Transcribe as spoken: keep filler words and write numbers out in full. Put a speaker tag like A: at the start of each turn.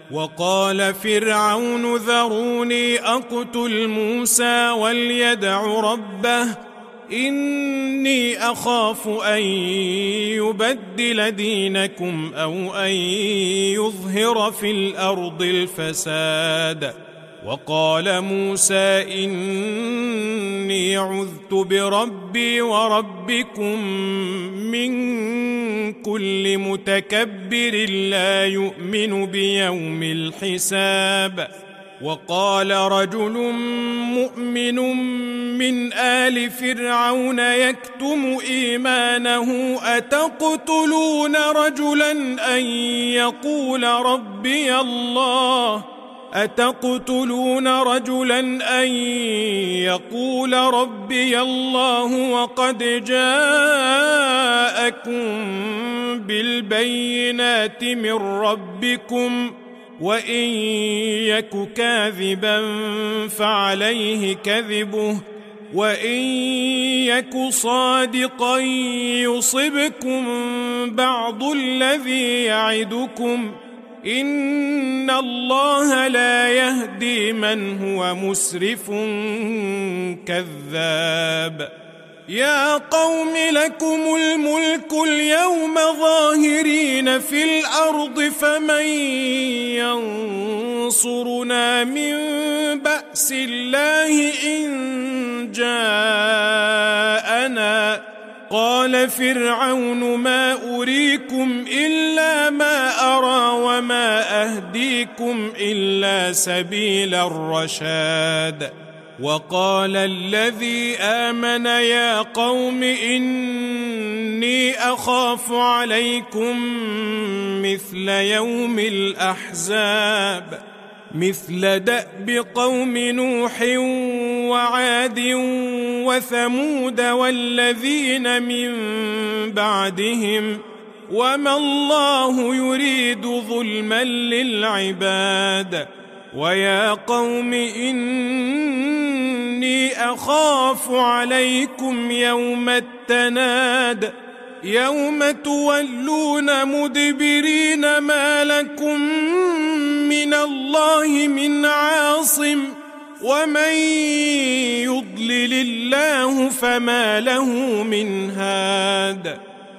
A: وقال فرعون ذروني أقتل موسى وليدع ربه إني أخاف أن يبدل دينكم أو أن يظهر في الأرض الفساد. وقال موسى إني عذت بربي وربكم من كل متكبر لا يؤمن بيوم الحساب. وقال رجل مؤمن من آل فرعون يكتم إيمانه أتقتلون رجلا أن يقول ربي الله أتقتلون رجلا أن يقول ربي الله وقد جاءكم بالبينات من ربكم وإن يك كاذبا فعليه كذبه وإن يك صادقا يصبكم بعض الذي يعدكم إن الله لا يهدي من هو مسرف كذاب. يا قوم لكم الملك اليوم ظاهرين في الأرض فمن ينصرنا من بأس الله إن جاءنا. قال فرعون ما أريكم إلا ما أرى وما أهديكم إلا سبيل الرشاد. وقال الذي آمن يا قوم إني أخاف عليكم مثل يوم الأحزاب مثل دأب قوم نوح وعاد وثمود والذين من بعدهم وما الله يريد ظلما للعباد. ويا قوم إني أخاف عليكم يوم التناد يوم تولون مدبرين ما لكم من الله من عاصم ومن يضلل الله فما له من هاد.